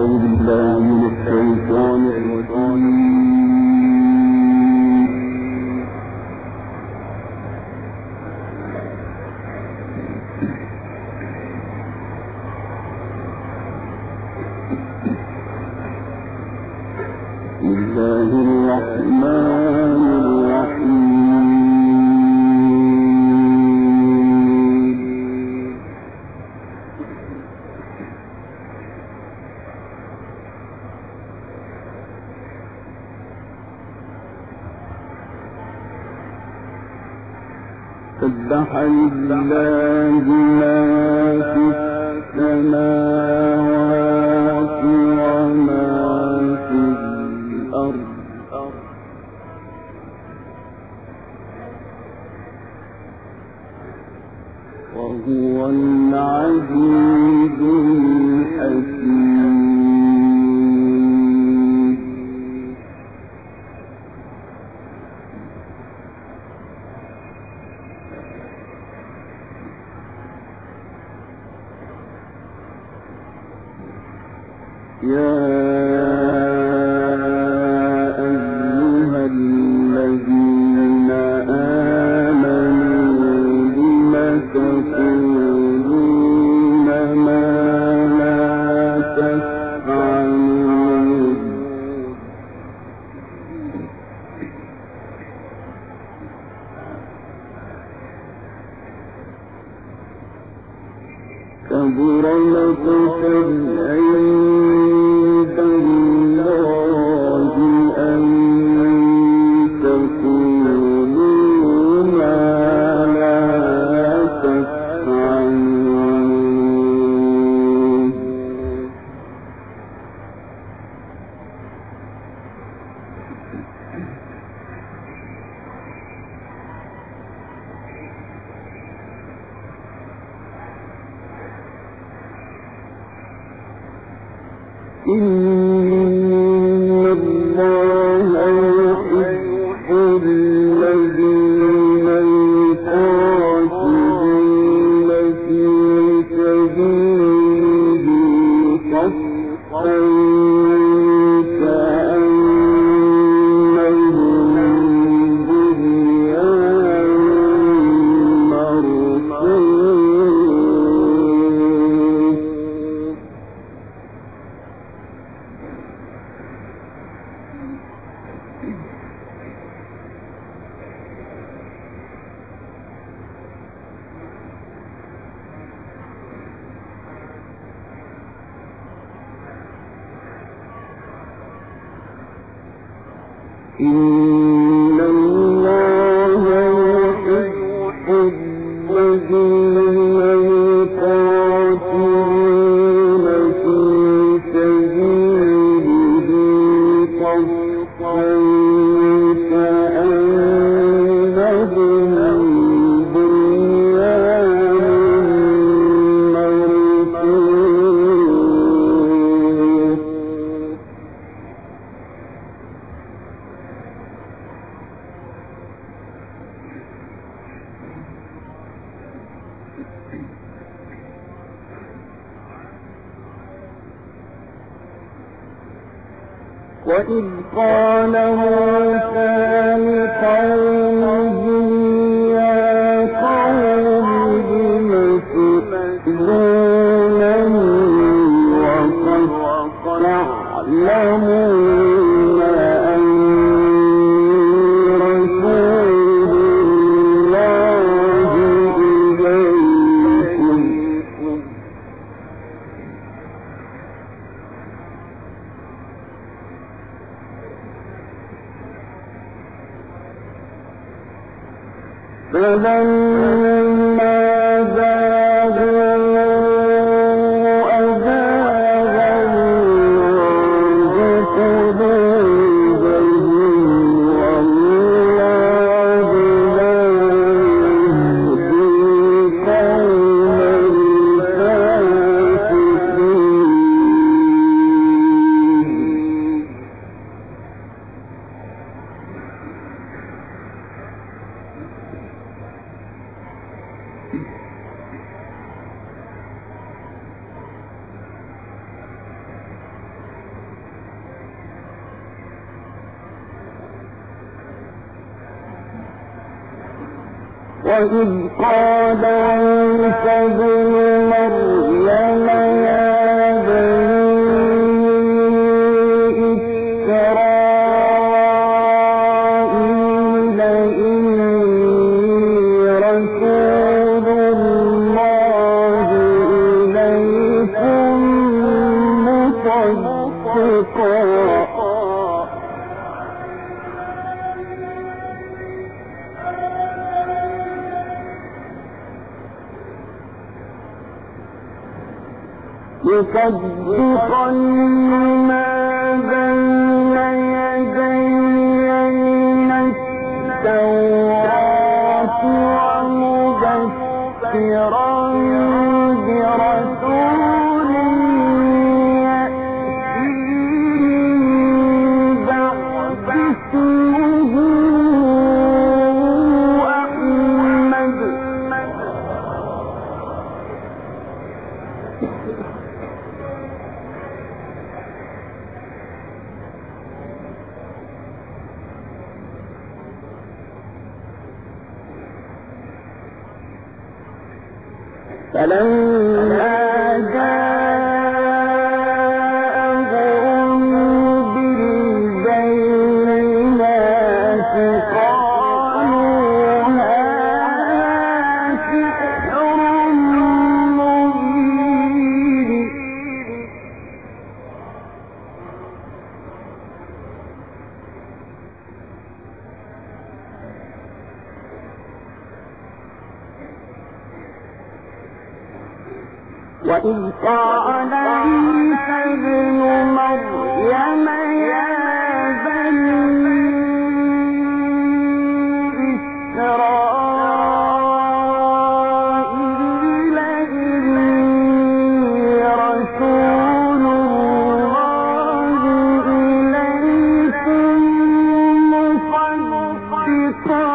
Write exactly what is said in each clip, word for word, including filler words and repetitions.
أعوذ بالله من الشيطان الرجيم. بسم الله الرحمن الرحيم. سبح لله ما في السماوات وما في الأرض وهو العزيز الحكيم. يا أيها الذين آمنوا لم تقولون ما لا تفعلون كبر مقتا عند الله أن تقولوا ما لا تفعلون. إن الله يحب الذين يقاتلون في سبيله صفا كأنهم بنيان مرصوص. إن الله يحب الذين يقاتلون في سبيله صفا كأنهم بنيان مرصوص. وإذ قال موسى لقومه يا قوم لم تؤذونني وقد تعلمون أني رسول الله إليكم فلما زاغوا أزاغ الله قلوبهم والله لا يهدي القوم الفاسقين. وإذ قال عيسى ابن مريم يا بني إسرائيل إني رسول الله إليكم مصدقا مصدقا لما بين يدي من التوراة ومبشرا برسول يأتي من بعد اسمه أحمد فلما جاءهم بالبينات قالوا هذا سحر مبين وإذ قال عيسى ابن مريم يا بني إسرائيل إني رسول الله إليكم مصدقا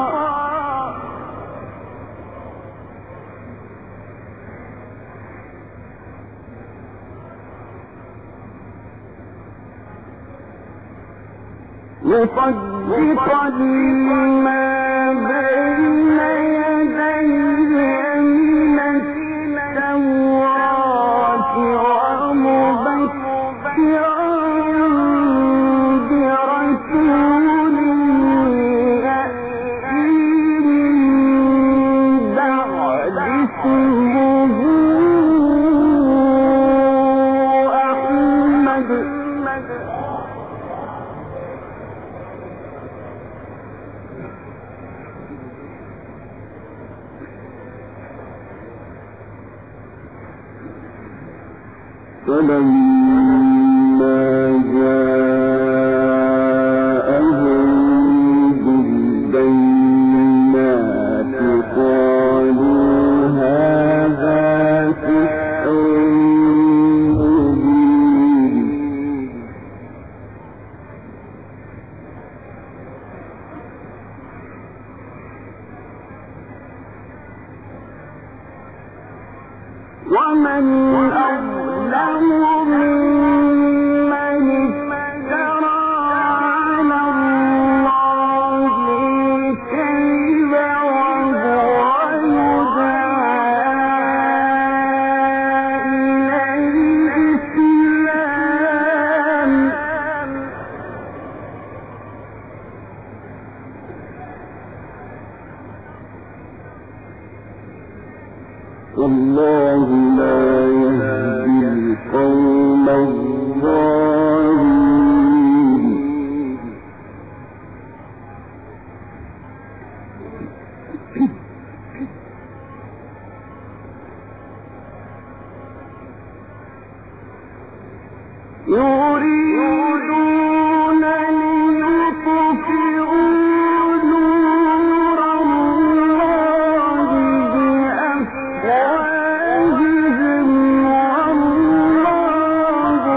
مصدقا لما بين يدي من التوراة ومبشرا برسول يأتي من بعد اسمه أحمد فلما جاءهم بالبينات قالوا هذا سحر مبين ومن أظلم ممن افترى على الله الكذب وهو يدعى إلى الإسلام والله لا يهدي القوم الظالمين يريدون ليطفئوا نور الله بأفواههم والله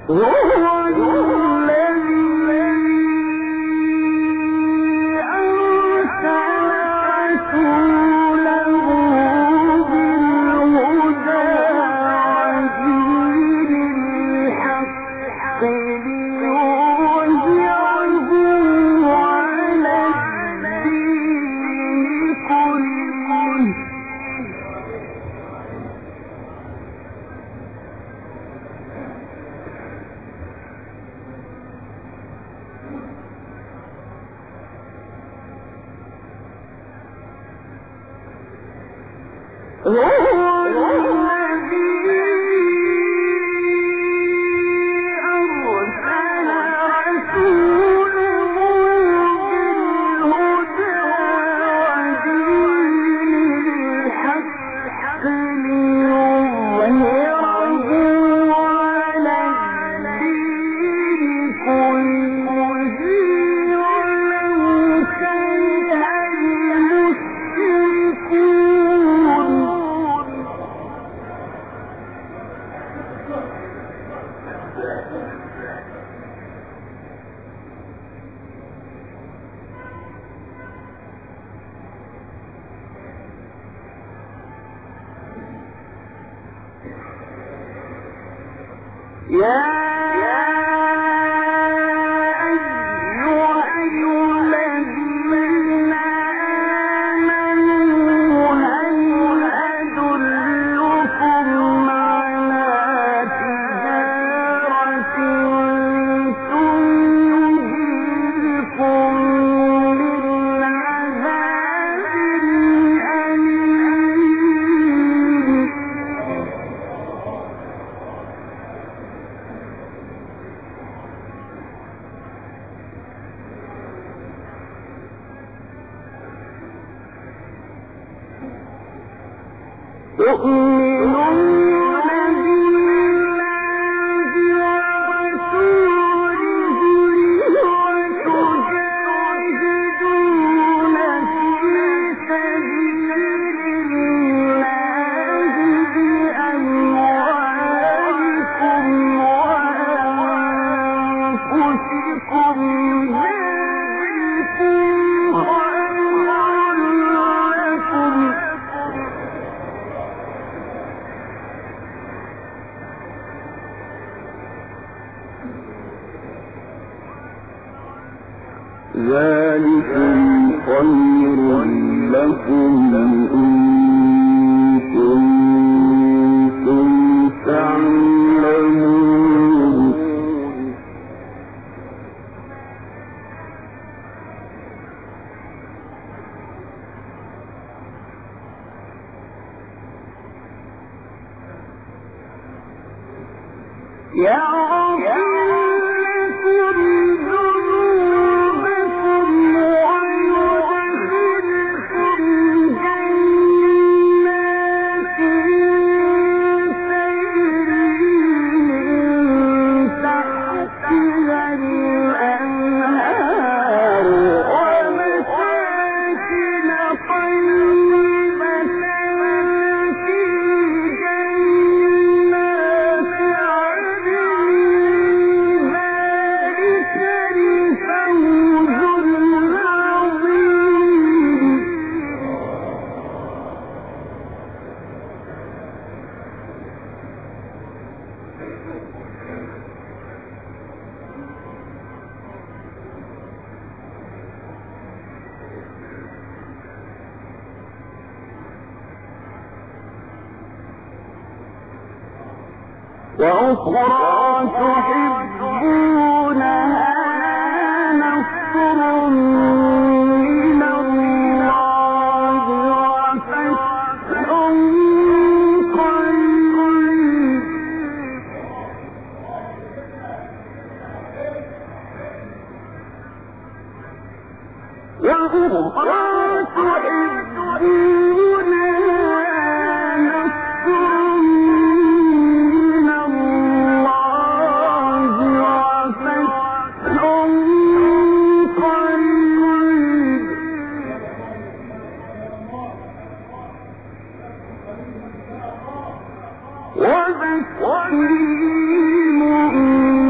ذلكم خير لكم إن كنتم تعلمون. وأخرى تحبونها نصر من الله وفتح قريب. وأخرى وبشر المؤمنين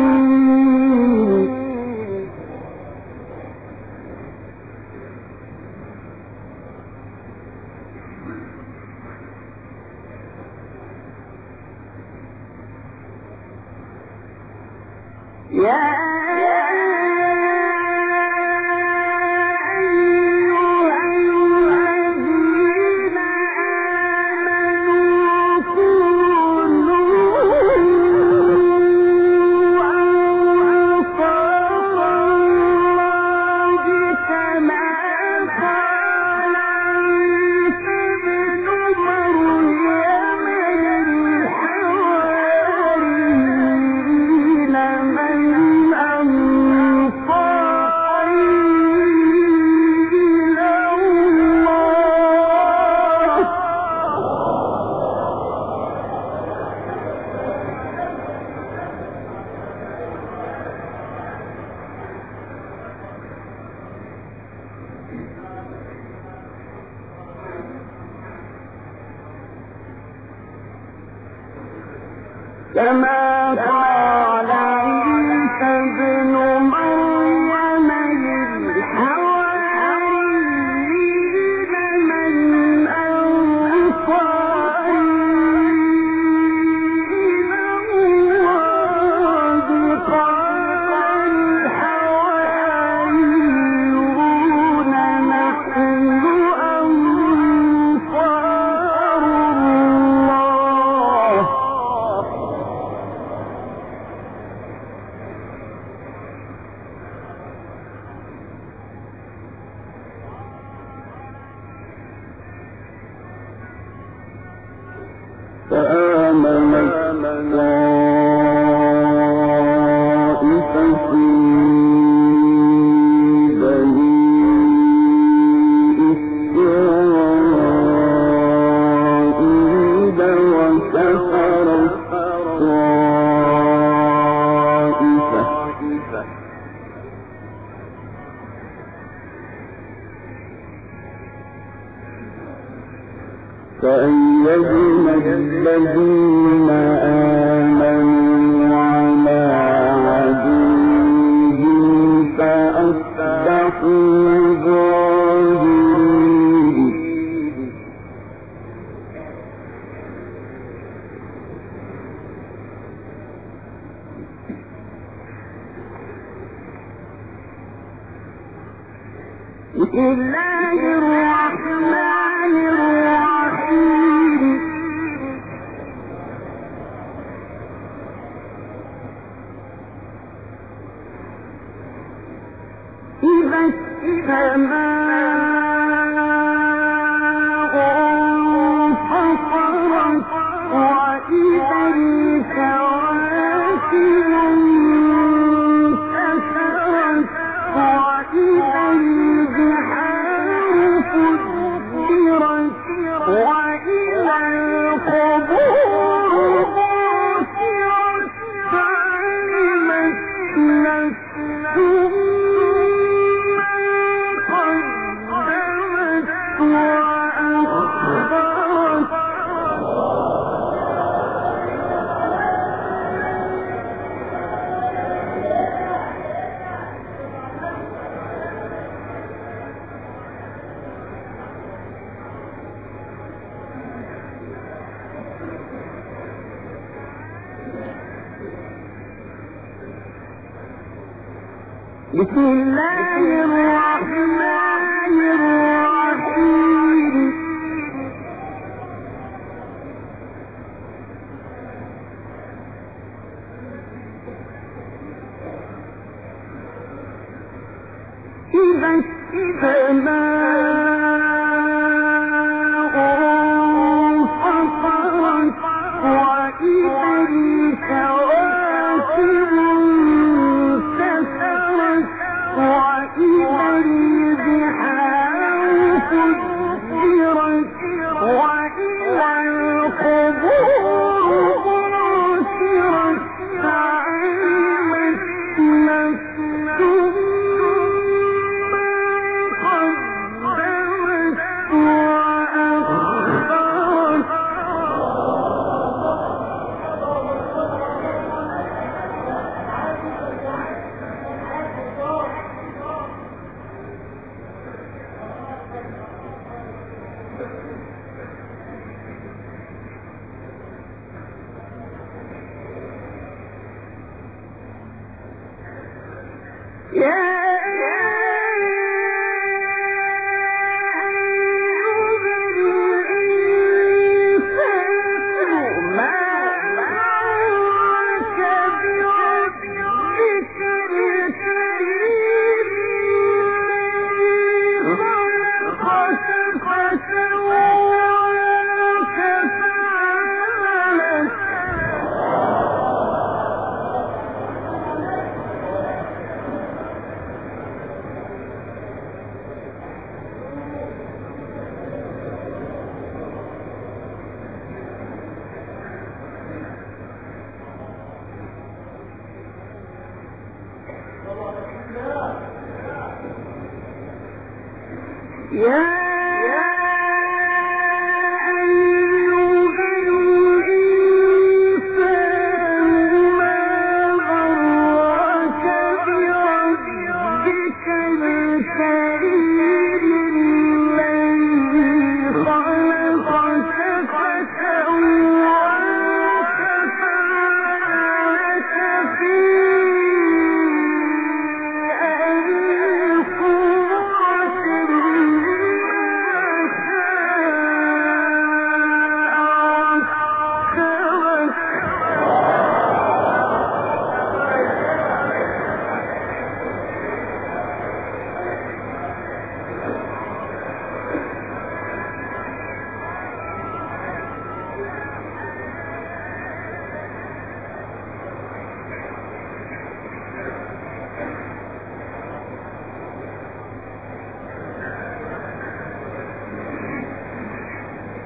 كما قال عيسى ابن مريم للحواريين من أنصاري إلى الله قال الحواريون نحن أنصار الله فآمنت طائفة من بني إسرائيل وكفرت طائفة فأيدنا الذين آمنوا على عدوهم فأصبحوا ظاهرين بسم الله الرحمن الرحيم إذا السماء انفطرت وإذا الكواكب انتثرت وإذا البحار فجرت وإذا القبور بعثرت علمت نفس بسم الله الرحمن الرحيم إذا السماء انفطرت وإذا الكواكب انتثرت وإذا البحار فجرت وإذا القبور بعثرت علمت نفس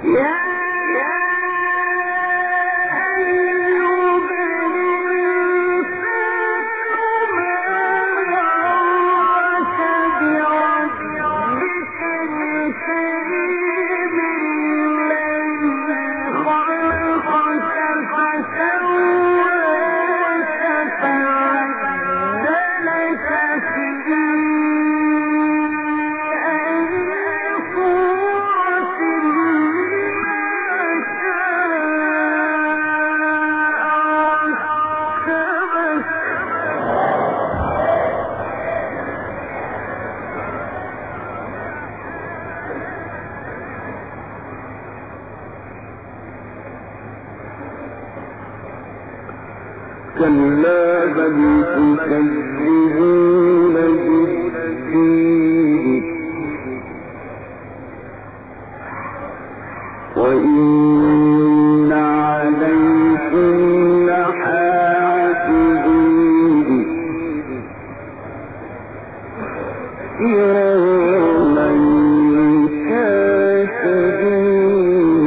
كلا بل تكذبون بالدين وإن عليكم لحافظين كراما كاتبين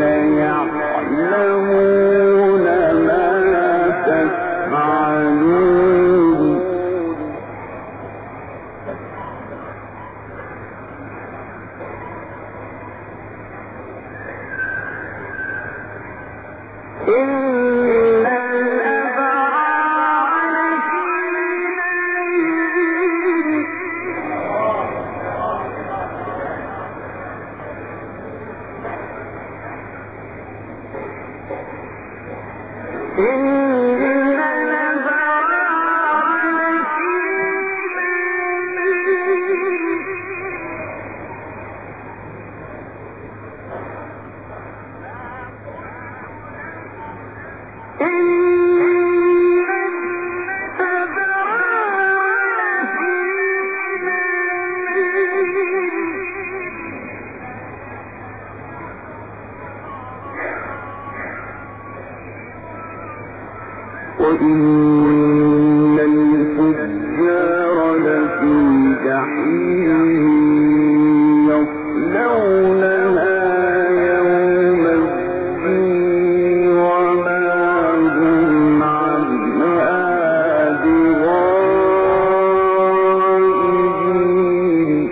يعلمون ما تفعلون إن الأبرار لفي نعيم إن الأبرار لفي وإن الفجار لفي جحيم يصلونها يوم الدين وما هم عنها بغائبين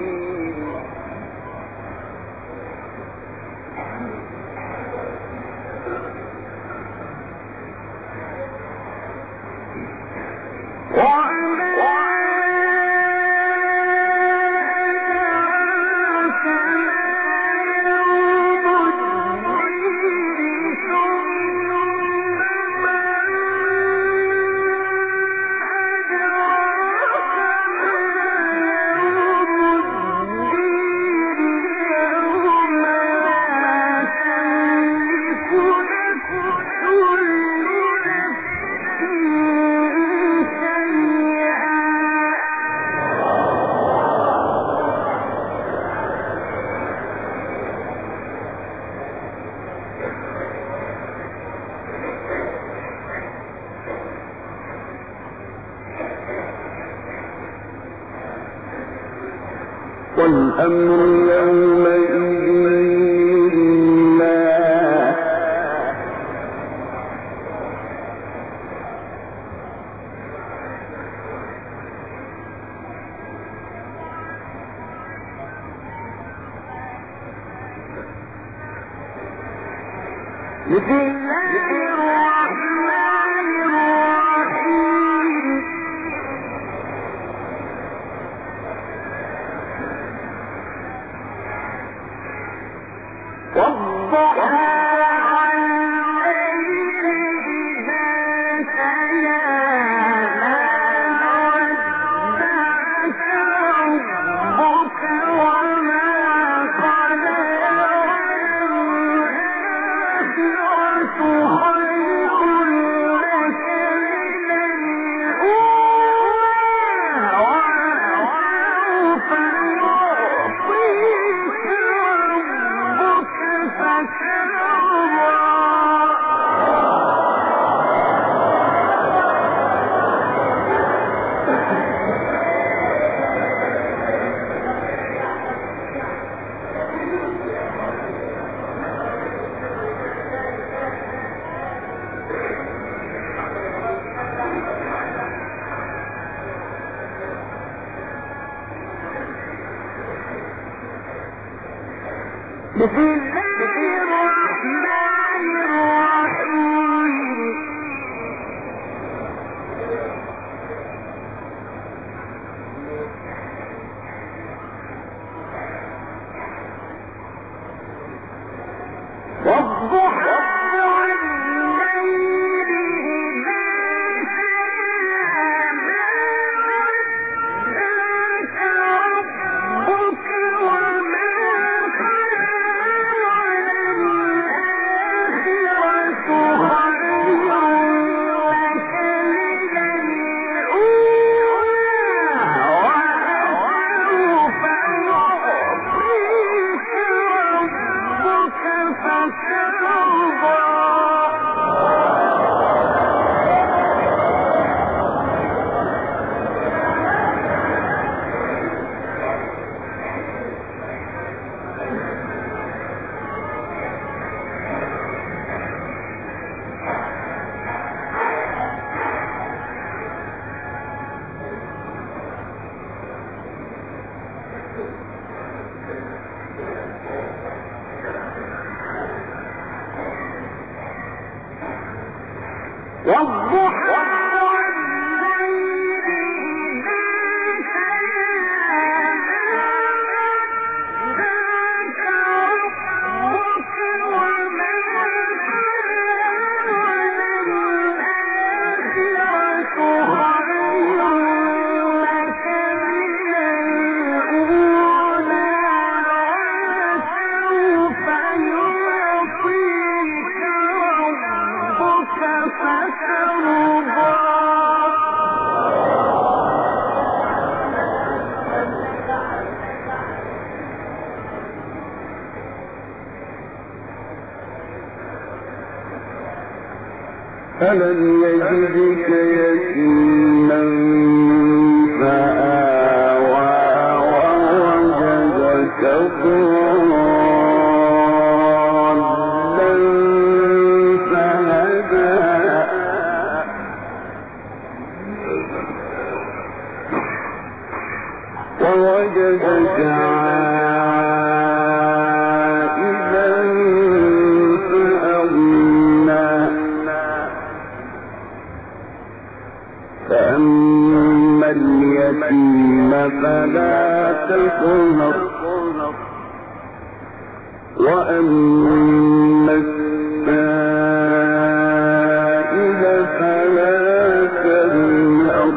والأمر يومئذ لله بسم الله الرحمن الرحيم والضحى والليل إذا سجى ما ودعك ربك وما قلى والآخرة خير بسم الله الرحمن الرحيم والضحى والليل إذا سجى ربك وما والضحى والليل إذا سجى ربك وما وللآخرة خير لك من الأولى وسوف يعطيك ربك فترضى ألم يجدك يتيما فآوى ووجدك ضالا فهدى ووجدك عائلا فأغنى فأما اليتيم فلا تقهر وأما السائل فلا تنهر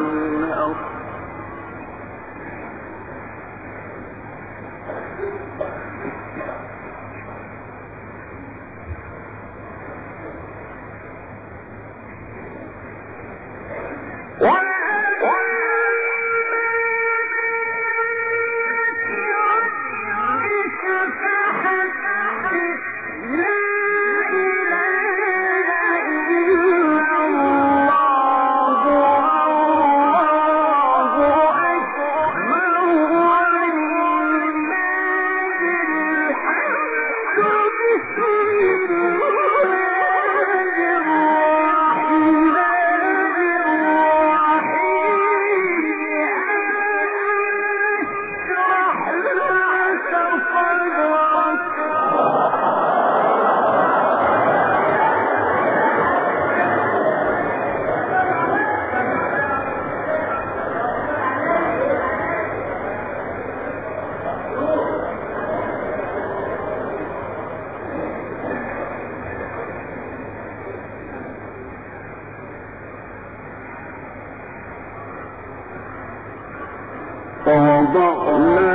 فوضعنا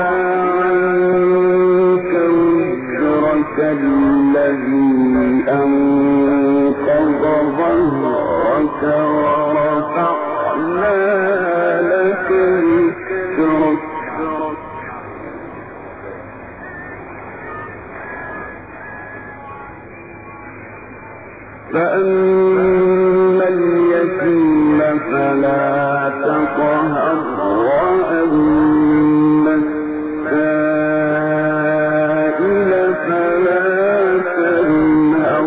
عنك وزرك الذي أنقض ظهرك ورفعنا لك ذكرك فأما اليتيم فلا تقهر وأما السائل فلا تنهر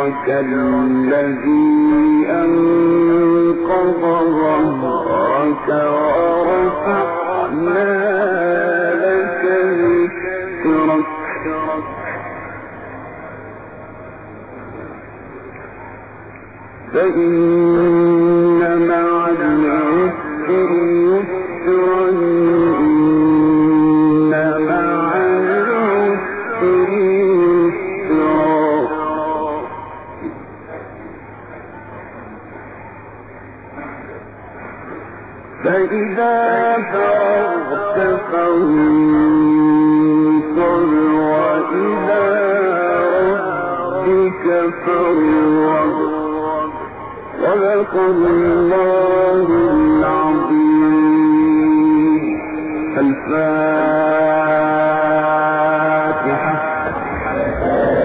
ذكرك الذي أنقض ظهرك ورفعنا لك ذكرك فإن مع العسر يسرا إن مع العسر يسرا فإذا فرغت فانصب وإلى ربك فارغب صدق الله العظيم. الفاتحة.